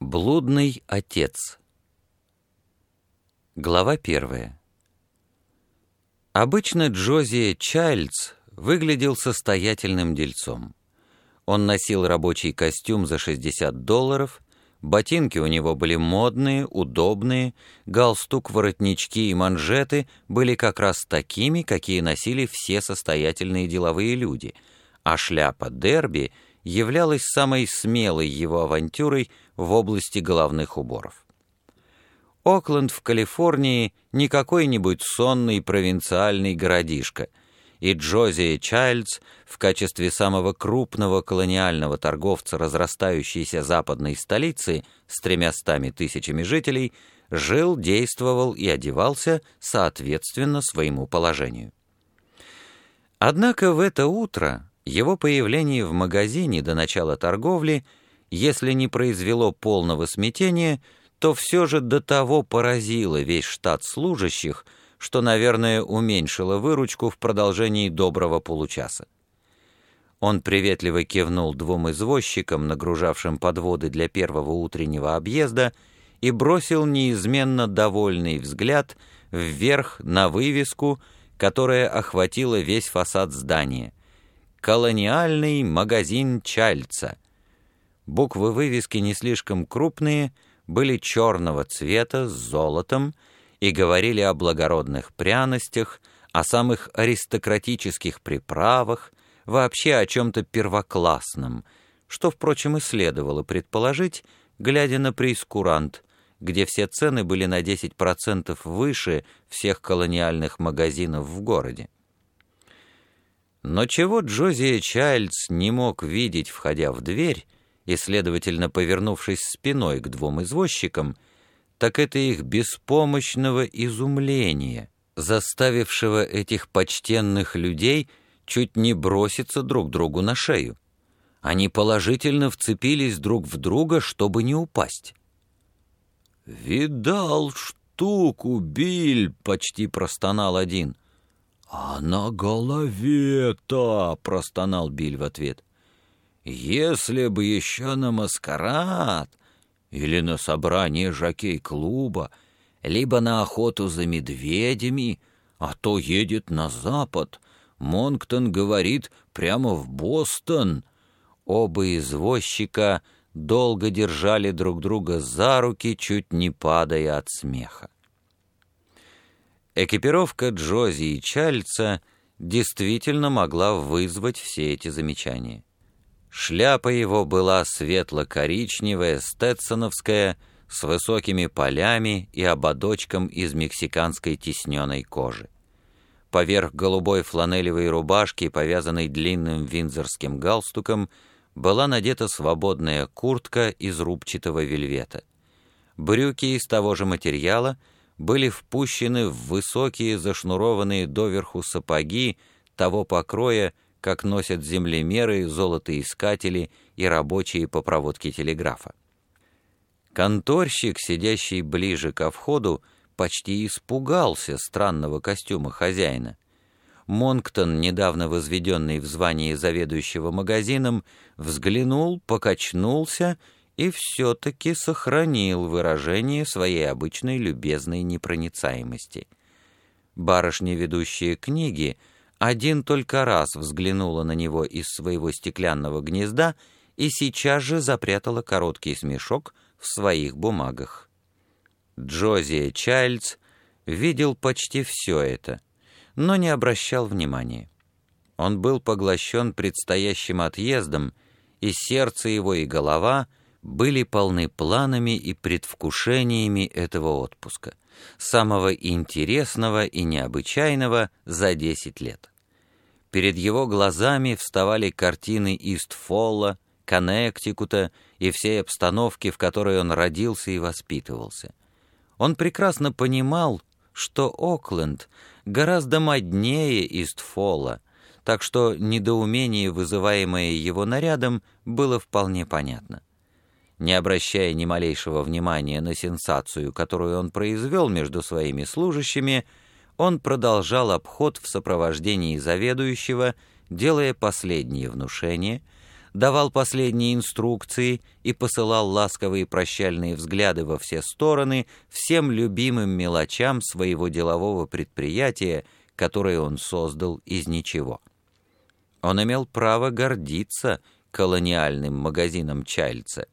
Блудный отец. Глава 1. Обычно Джозия Чайлдс выглядел состоятельным дельцом. Он носил рабочий костюм за $60, ботинки у него были модные, удобные, галстук, воротнички и манжеты были как раз такими, какие носили все состоятельные деловые люди, а шляпа Дерби являлась самой смелой его авантюрой в области головных уборов. Окленд в Калифорнии не какой-нибудь сонный провинциальный городишко, и Джозия Чайлдс в качестве самого крупного колониального торговца разрастающейся западной столицы с 300 000 жителей жил, действовал и одевался соответственно своему положению. Однако в это утро его появление в магазине до начала торговли, если не произвело полного смятения, то все же до того поразило весь штат служащих, что, наверное, уменьшило выручку в продолжении доброго получаса. Он приветливо кивнул двум извозчикам, нагружавшим подводы для первого утреннего объезда, и бросил неизменно довольный взгляд вверх на вывеску, которая охватила весь фасад здания. «Колониальный магазин Чайлдса». Буквы вывески не слишком крупные, были черного цвета с золотом и говорили о благородных пряностях, о самых аристократических приправах, вообще о чем-то первоклассном, что, впрочем, и следовало предположить, глядя на прейскурант, где все цены были на 10% выше всех колониальных магазинов в городе. Но чего Джозия Чайлдс не мог видеть, входя в дверь, и, следовательно, повернувшись спиной к двум извозчикам, так это их беспомощного изумления, заставившего этих почтенных людей чуть не броситься друг другу на шею. Они положительно вцепились друг в друга, чтобы не упасть. «Видал штуку, Биль!» — почти простонал один. «А на голове-то!» — простонал Биль в ответ. «Если бы еще на маскарад или на собрание жокей-клуба, либо на охоту за медведями, а то едет на запад, Монктон говорит, прямо в Бостон». Оба извозчика долго держали друг друга за руки, чуть не падая от смеха. Экипировка Джози и Чайлдса действительно могла вызвать все эти замечания. Шляпа его была светло-коричневая, стетсоновская, с высокими полями и ободочком из мексиканской тисненной кожи. Поверх голубой фланелевой рубашки, повязанной длинным виндзорским галстуком, была надета свободная куртка из рубчатого вельвета. Брюки из того же материала были впущены в высокие зашнурованные доверху сапоги того покроя, как носят землемеры, золотоискатели и рабочие по проводке телеграфа. Конторщик, сидящий ближе ко входу, почти испугался странного костюма хозяина. Монктон, недавно возведенный в звании заведующего магазином, взглянул, покачнулся и все-таки сохранил выражение своей обычной любезной непроницаемости. Барышня, ведущая книги, один только раз взглянула на него из своего стеклянного гнезда и сейчас же запрятала короткий смешок в своих бумагах. Джозия Чайлдс видел почти все это, но не обращал внимания. Он был поглощен предстоящим отъездом, и сердце его и голова были полны планами и предвкушениями этого отпуска, самого интересного и необычайного за 10 лет. Перед его глазами вставали картины Ист-Фолла, Коннектикута и всей обстановки, в которой он родился и воспитывался. Он прекрасно понимал, что Окленд гораздо моднее Ист-Фолла, так что недоумение, вызываемое его нарядом, было вполне понятно. Не обращая ни малейшего внимания на сенсацию, которую он произвел между своими служащими, он продолжал обход в сопровождении заведующего, делая последние внушения, давал последние инструкции и посылал ласковые прощальные взгляды во все стороны всем любимым мелочам своего делового предприятия, которое он создал из ничего. Он имел право гордиться колониальным магазином Чайльдса.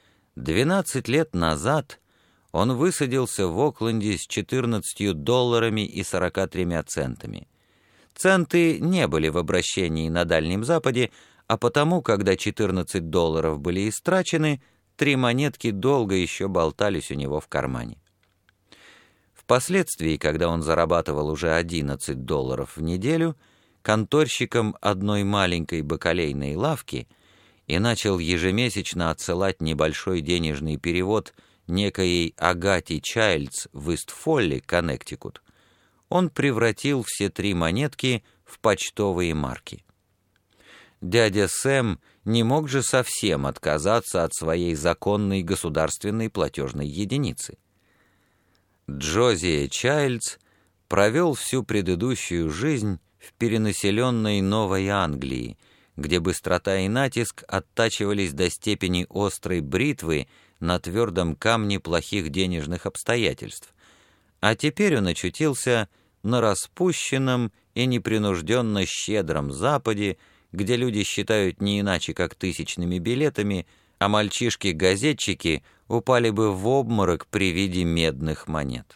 12 лет назад он высадился в Окленде с $14 и 43 центами. Центы не были в обращении на Дальнем Западе, а потому, когда $14 были истрачены, 3 монетки долго еще болтались у него в кармане. Впоследствии, когда он зарабатывал уже $11 в неделю, конторщиком одной маленькой бакалейной лавки и начал ежемесячно отсылать небольшой денежный перевод некоей Агате Чайльдс в Ист-Фолли, Коннектикут, он превратил все 3 монетки в почтовые марки. Дядя Сэм не мог же совсем отказаться от своей законной государственной платежной единицы. Джозия Чайльдс провел всю предыдущую жизнь в перенаселенной Новой Англии, где быстрота и натиск оттачивались до степени острой бритвы на твердом камне плохих денежных обстоятельств, а теперь он очутился на распущенном и непринужденно щедром Западе, где люди считают не иначе, как тысячными билетами, а мальчишки-газетчики упали бы в обморок при виде медных монет.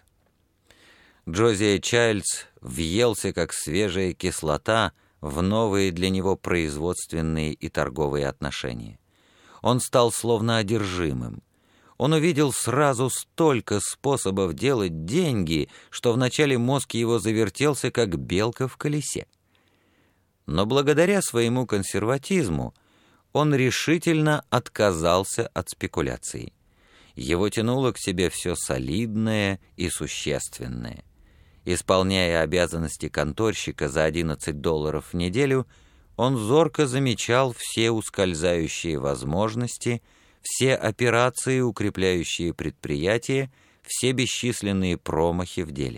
Джозия Чайльдс въелся, как свежая кислота, в новые для него производственные и торговые отношения. Он стал словно одержимым. Он увидел сразу столько способов делать деньги, что вначале мозг его завертелся, как белка в колесе. Но благодаря своему консерватизму он решительно отказался от спекуляций. Его тянуло к себе все солидное и существенное. Исполняя обязанности конторщика за $11 в неделю, он зорко замечал все ускользающие возможности, все операции, укрепляющие предприятие, все бесчисленные промахи в деле.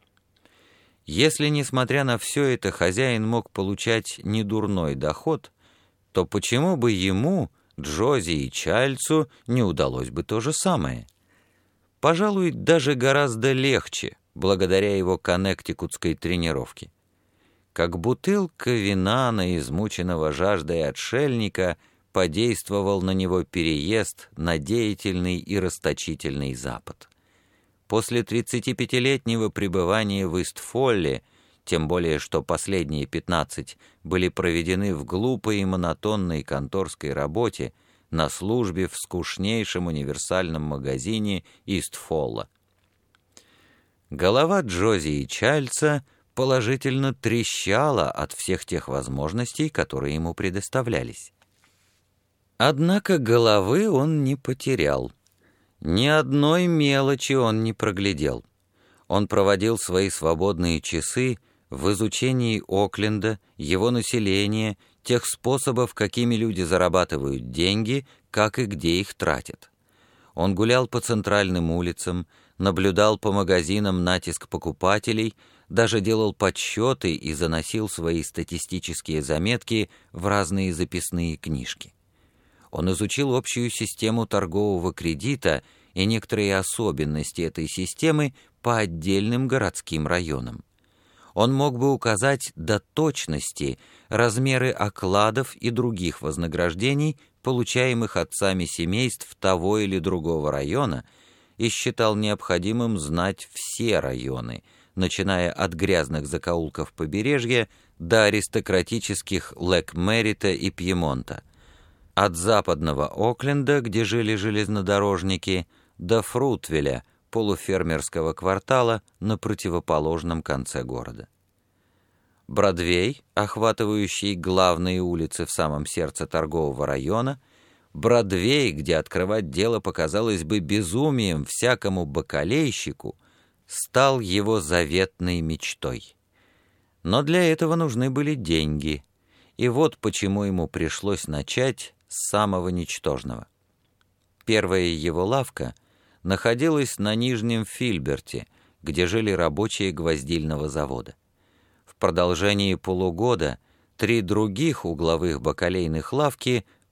Если, несмотря на все это, хозяин мог получать недурной доход, то почему бы ему, Джози и Чайльдсу, не удалось бы то же самое? Пожалуй, даже гораздо легче, благодаря его коннектикутской тренировке. Как бутылка вина на измученного жаждой отшельника подействовал на него переезд на деятельный и расточительный Запад. После 35-летнего пребывания в Ист-Фолли, тем более что последние 15 были проведены в глупой и монотонной конторской работе на службе в скучнейшем универсальном магазине Ист-Фолла. Голова Джози и Чайльдса положительно трещала от всех тех возможностей, которые ему предоставлялись. Однако головы он не потерял. Ни одной мелочи он не проглядел. Он проводил свои свободные часы в изучении Окленда, его населения, тех способов, какими люди зарабатывают деньги, как и где их тратят. Он гулял по центральным улицам, наблюдал по магазинам натиск покупателей, даже делал подсчеты и заносил свои статистические заметки в разные записные книжки. Он изучил общую систему торгового кредита и некоторые особенности этой системы по отдельным городским районам. Он мог бы указать до точности размеры окладов и других вознаграждений, получаемых отцами семейств того или другого района, и считал необходимым знать все районы, начиная от грязных закоулков побережья до аристократических Лек-Меррита и Пьемонта, от западного Окленда, где жили железнодорожники, до Фрутвеля, полуфермерского квартала на противоположном конце города. Бродвей, охватывающий главные улицы в самом сердце торгового района, Бродвей, где открывать дело показалось бы безумием всякому бакалейщику, стал его заветной мечтой. Но для этого нужны были деньги, и вот почему ему пришлось начать с самого ничтожного. Первая его лавка находилась на Нижнем Фильберте, где жили рабочие гвоздильного завода. В продолжении полугода 3 других угловых бакалейных лавки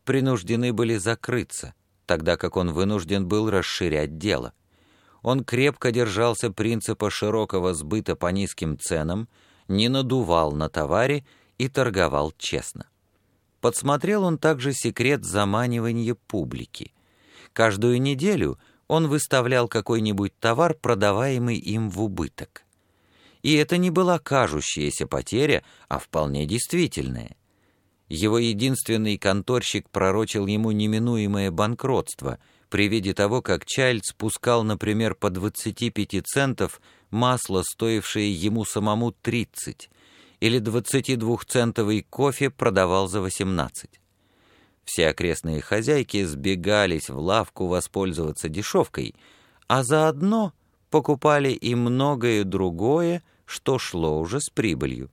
принуждены были закрыться, тогда как он вынужден был расширять дело. Он крепко держался принципа широкого сбыта по низким ценам, не надувал на товаре и торговал честно. Подсмотрел он также секрет заманивания публики. Каждую неделю он выставлял какой-нибудь товар, продаваемый им в убыток. И это не была кажущаяся потеря, а вполне действительная. Его единственный конторщик пророчил ему неминуемое банкротство при виде того, как Чайлдс пускал, например, по 25 центов масло, стоившее ему самому 30, или 22-центовый кофе продавал за 18. Все окрестные хозяйки сбегались в лавку воспользоваться дешевкой, а заодно покупали и многое другое, что шло уже с прибылью.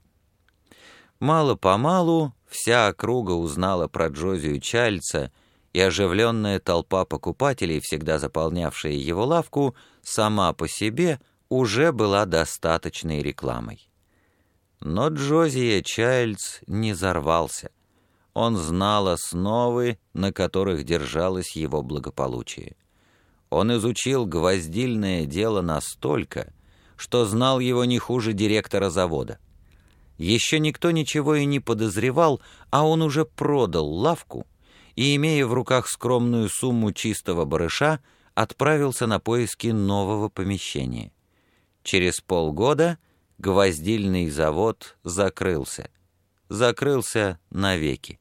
Мало-помалу вся округа узнала про Джозию Чайлдса, и оживленная толпа покупателей, всегда заполнявшая его лавку, сама по себе уже была достаточной рекламой. Но Джозия Чайлдс не зарвался. Он знал основы, на которых держалось его благополучие. Он изучил гвоздильное дело настолько, что знал его не хуже директора завода. Еще никто ничего и не подозревал, а он уже продал лавку и, имея в руках скромную сумму чистого барыша, отправился на поиски нового помещения. Через полгода гвоздильный завод закрылся. Закрылся навеки.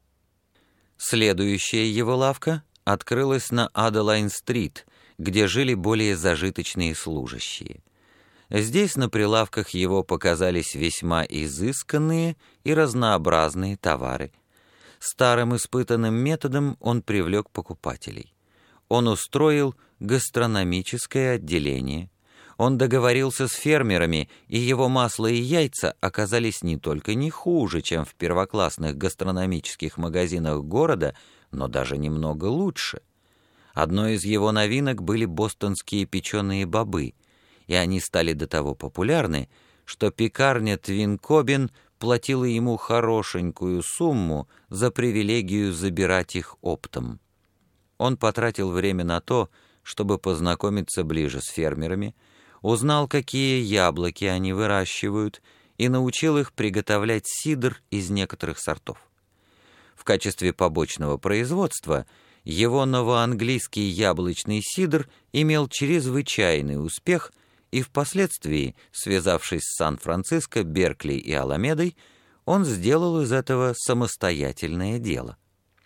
Следующая его лавка открылась на Адалайн-стрит, где жили более зажиточные служащие. Здесь на прилавках его показались весьма изысканные и разнообразные товары. Старым испытанным методом он привлек покупателей. Он устроил гастрономическое отделение. Он договорился с фермерами, и его масло и яйца оказались не только не хуже, чем в первоклассных гастрономических магазинах города, но даже немного лучше. Одной из его новинок были бостонские печеные бобы, и они стали до того популярны, что пекарня Твин Кобин платила ему хорошенькую сумму за привилегию забирать их оптом. Он потратил время на то, чтобы познакомиться ближе с фермерами, узнал, какие яблоки они выращивают, и научил их приготовлять сидр из некоторых сортов. В качестве побочного производства его новоанглийский яблочный сидр имел чрезвычайный успех, и впоследствии, связавшись с Сан-Франциско, Беркли и Аламедой, он сделал из этого самостоятельное дело.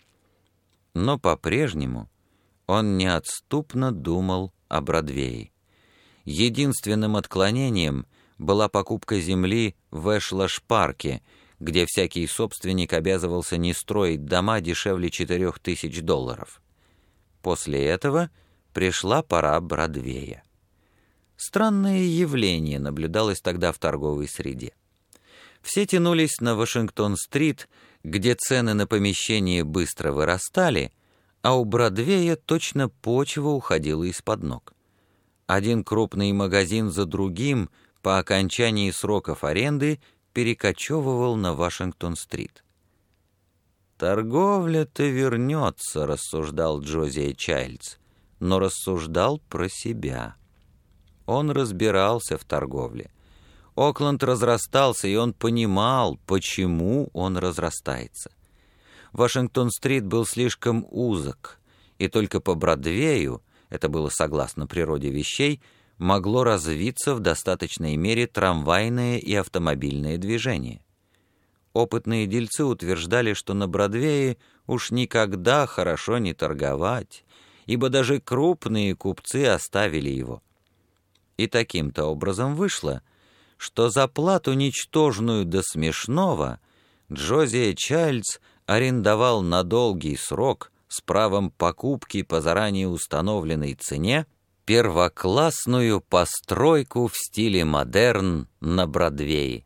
Но по-прежнему он неотступно думал о Бродвее. Единственным отклонением была покупка земли в Эшлаш-парке, где всякий собственник обязывался не строить дома дешевле $4000. После этого пришла пора Бродвея. Странное явление наблюдалось тогда в торговой среде. Все тянулись на Вашингтон-стрит, где цены на помещения быстро вырастали, а у Бродвея точно почва уходила из-под ног. Один крупный магазин за другим по окончании сроков аренды перекочевывал на Вашингтон-стрит. «Торговля-то вернется», — рассуждал Джозия Чайлдс, но рассуждал про себя. Он разбирался в торговле. Окленд разрастался, и он понимал, почему он разрастается. Вашингтон-стрит был слишком узок, и только по Бродвею, это было согласно природе вещей, могло развиться в достаточной мере трамвайное и автомобильное движение. Опытные дельцы утверждали, что на Бродвее уж никогда хорошо не торговать, ибо даже крупные купцы оставили его. И таким-то образом вышло, что за плату ничтожную до смешного Джозия Чайлдс арендовал на долгий срок с правом покупки по заранее установленной цене первоклассную постройку в стиле модерн на Бродвее.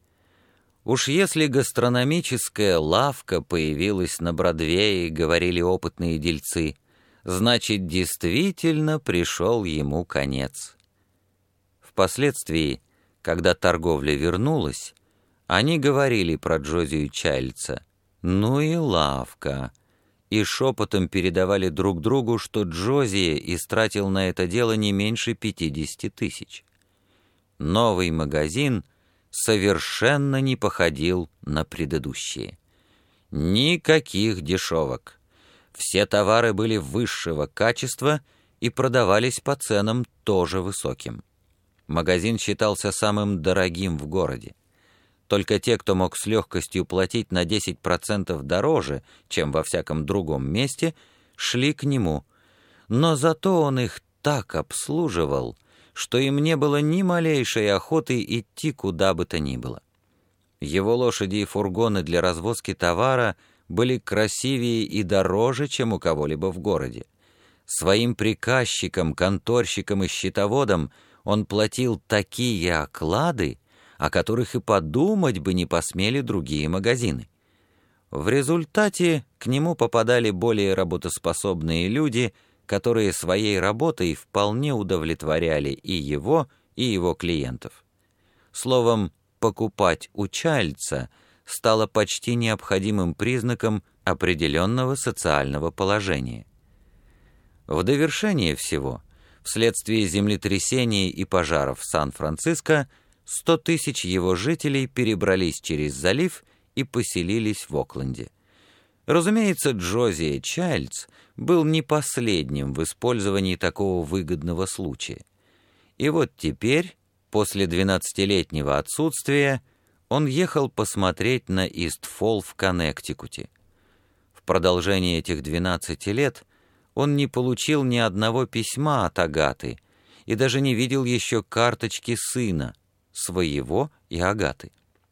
Уж если гастрономическая лавка появилась на Бродвее, говорили опытные дельцы, значит, действительно пришел ему конец. Впоследствии, когда торговля вернулась, они говорили про Джозию Чайлдса: «Ну и лавка!» и шепотом передавали друг другу, что Джозия истратил на это дело не меньше 50 тысяч. Новый магазин совершенно не походил на предыдущие. Никаких дешевок. Все товары были высшего качества и продавались по ценам тоже высоким. Магазин считался самым дорогим в городе. Только те, кто мог с легкостью платить на 10% дороже, чем во всяком другом месте, шли к нему. Но зато он их так обслуживал, что им не было ни малейшей охоты идти куда бы то ни было. Его лошади и фургоны для развозки товара были красивее и дороже, чем у кого-либо в городе. Своим приказчикам, конторщикам и счетоводам он платил такие оклады, о которых и подумать бы не посмели другие магазины. В результате к нему попадали более работоспособные люди, которые своей работой вполне удовлетворяли и его клиентов. Словом, покупать у Чайльдса стало почти необходимым признаком определенного социального положения. В довершение всего, вследствие землетрясений и пожаров в Сан-Франциско, 100 тысяч его жителей перебрались через залив и поселились в Окленде. Разумеется, Джозия Чайльдс был не последним в использовании такого выгодного случая. И вот теперь, после 12-летнего отсутствия, он ехал посмотреть на Ист-Фолл в Коннектикуте. В продолжении этих 12 лет он не получил ни одного письма от Агаты и даже не видел еще карточки сына, своего и Агаты.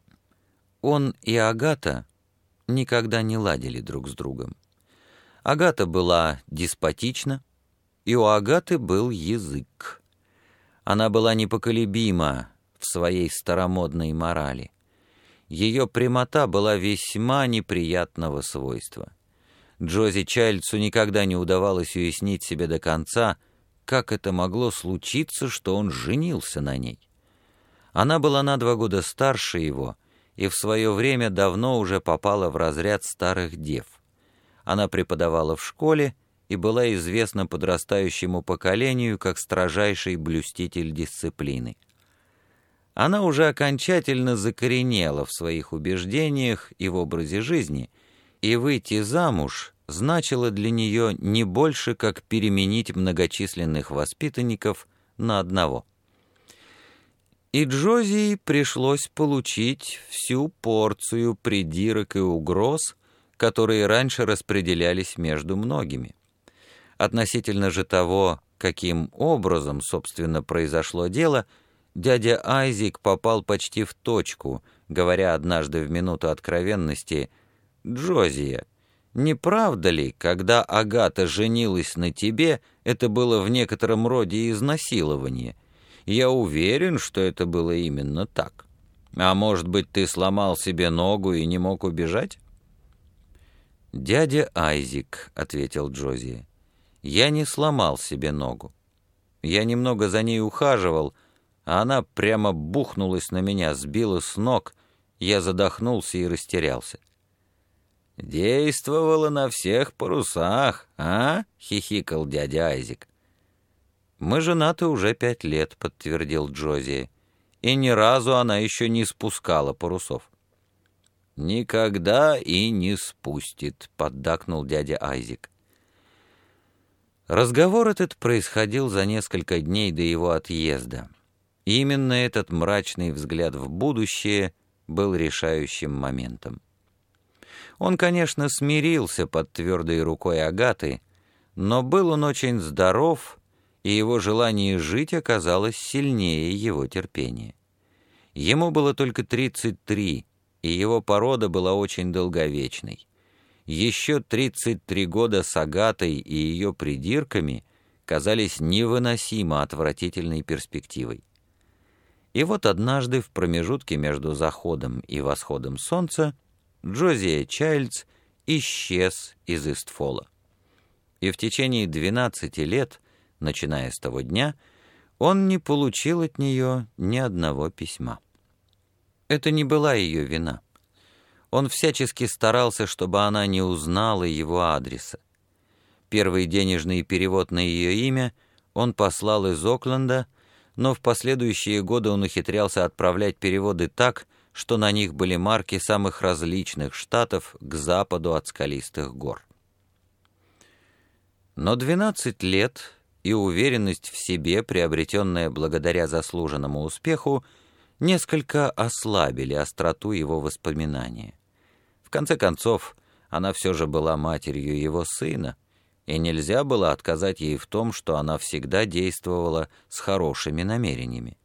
Он и Агата никогда не ладили друг с другом. Агата была деспотична, и у Агаты был язык. Она была непоколебима в своей старомодной морали. Ее прямота была весьма неприятного свойства. Джози Чайльдсу никогда не удавалось уяснить себе до конца, как это могло случиться, что он женился на ней. Она была на 2 года старше его и в свое время давно уже попала в разряд старых дев. Она преподавала в школе и была известна подрастающему поколению как строжайший блюститель дисциплины. Она уже окончательно закоренела в своих убеждениях и в образе жизни, и выйти замуж значило для нее не больше, как переменить многочисленных воспитанников на одного. И Джозии пришлось получить всю порцию придирок и угроз, которые раньше распределялись между многими. Относительно же того, каким образом, собственно, произошло дело, дядя Айзек попал почти в точку, говоря однажды в минуту откровенности: «Джозия, не правда ли, когда Агата женилась на тебе, это было в некотором роде изнасилование? Я уверен, что это было именно так. А может быть, ты сломал себе ногу и не мог убежать?» «Дядя Айзек», — ответил Джозия, — «я не сломал себе ногу. Я немного за ней ухаживал, а она прямо бухнулась на меня, сбила с ног, я задохнулся и растерялся». «Действовала на всех парусах, а?» — хихикал дядя Айзек. «Мы женаты уже 5 лет», — подтвердил Джозия, «и ни разу она еще не спускала парусов». «Никогда и не спустит», — поддакнул дядя Айзек. Разговор этот происходил за несколько дней до его отъезда. И именно этот мрачный взгляд в будущее был решающим моментом. Он, конечно, смирился под твердой рукой Агаты, но был он очень здоров, и его желание жить оказалось сильнее его терпения. Ему было только 33, и его порода была очень долговечной. Еще 33 года с Агатой и ее придирками казались невыносимо отвратительной перспективой. И вот однажды в промежутке между заходом и восходом солнца Джозия Чайльдс исчез из Ист-Фолла. И в течение 12 лет, начиная с того дня, он не получил от нее ни одного письма. Это не была ее вина. Он всячески старался, чтобы она не узнала его адреса. Первый денежный перевод на ее имя он послал из Окленда, но в последующие годы он ухитрялся отправлять переводы так, что на них были марки самых различных штатов к западу от скалистых гор. Но 12 лет и уверенность в себе, приобретенная благодаря заслуженному успеху, несколько ослабили остроту его воспоминания. В конце концов, она все же была матерью его сына, и нельзя было отказать ей в том, что она всегда действовала с хорошими намерениями.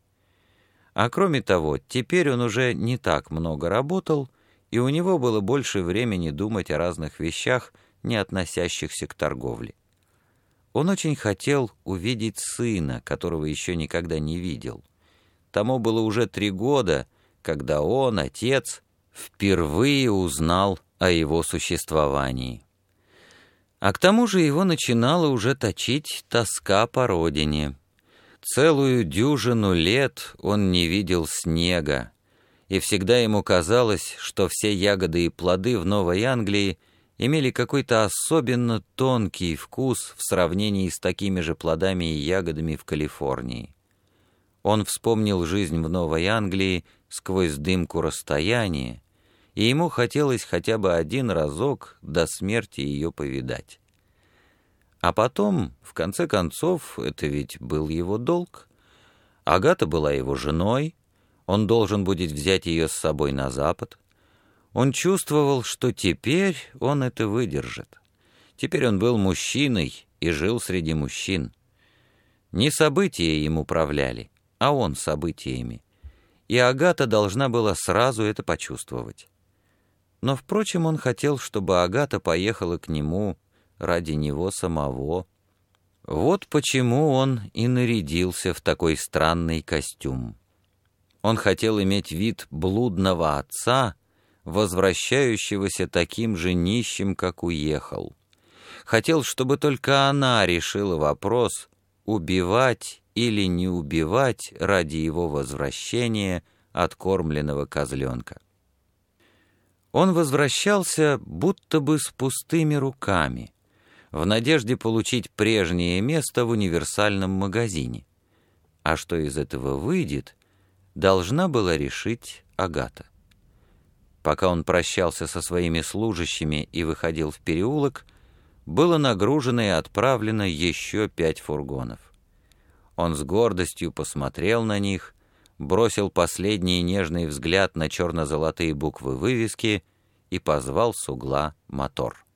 А кроме того, теперь он уже не так много работал, и у него было больше времени думать о разных вещах, не относящихся к торговле. Он очень хотел увидеть сына, которого еще никогда не видел. Тому было уже 3 года, когда он, отец, впервые узнал о его существовании. А к тому же его начинала уже точить тоска по родине. Целую дюжину лет он не видел снега, и всегда ему казалось, что все ягоды и плоды в Новой Англии имели какой-то особенно тонкий вкус в сравнении с такими же плодами и ягодами в Калифорнии. Он вспомнил жизнь в Новой Англии сквозь дымку расстояния, и ему хотелось хотя бы один разок до смерти ее повидать. А потом, в конце концов, это ведь был его долг. Агата была его женой, он должен будет взять ее с собой на запад. Он чувствовал, что теперь он это выдержит. Теперь он был мужчиной и жил среди мужчин. Не события им управляли, а он событиями. И Агата должна была сразу это почувствовать. Но, впрочем, он хотел, чтобы Агата поехала к нему ради него самого. Вот почему он и нарядился в такой странный костюм. Он хотел иметь вид блудного отца, возвращающегося таким же нищим, как уехал. Хотел, чтобы только она решила вопрос, убивать или не убивать ради его возвращения откормленного козленка. Он возвращался будто бы с пустыми руками, в надежде получить прежнее место в универсальном магазине. А что из этого выйдет, должна была решить Агата. Пока он прощался со своими служащими и выходил в переулок, было нагружено и отправлено еще 5 фургонов. Он с гордостью посмотрел на них, бросил последний нежный взгляд на черно-золотые буквы вывески и позвал с угла мотор.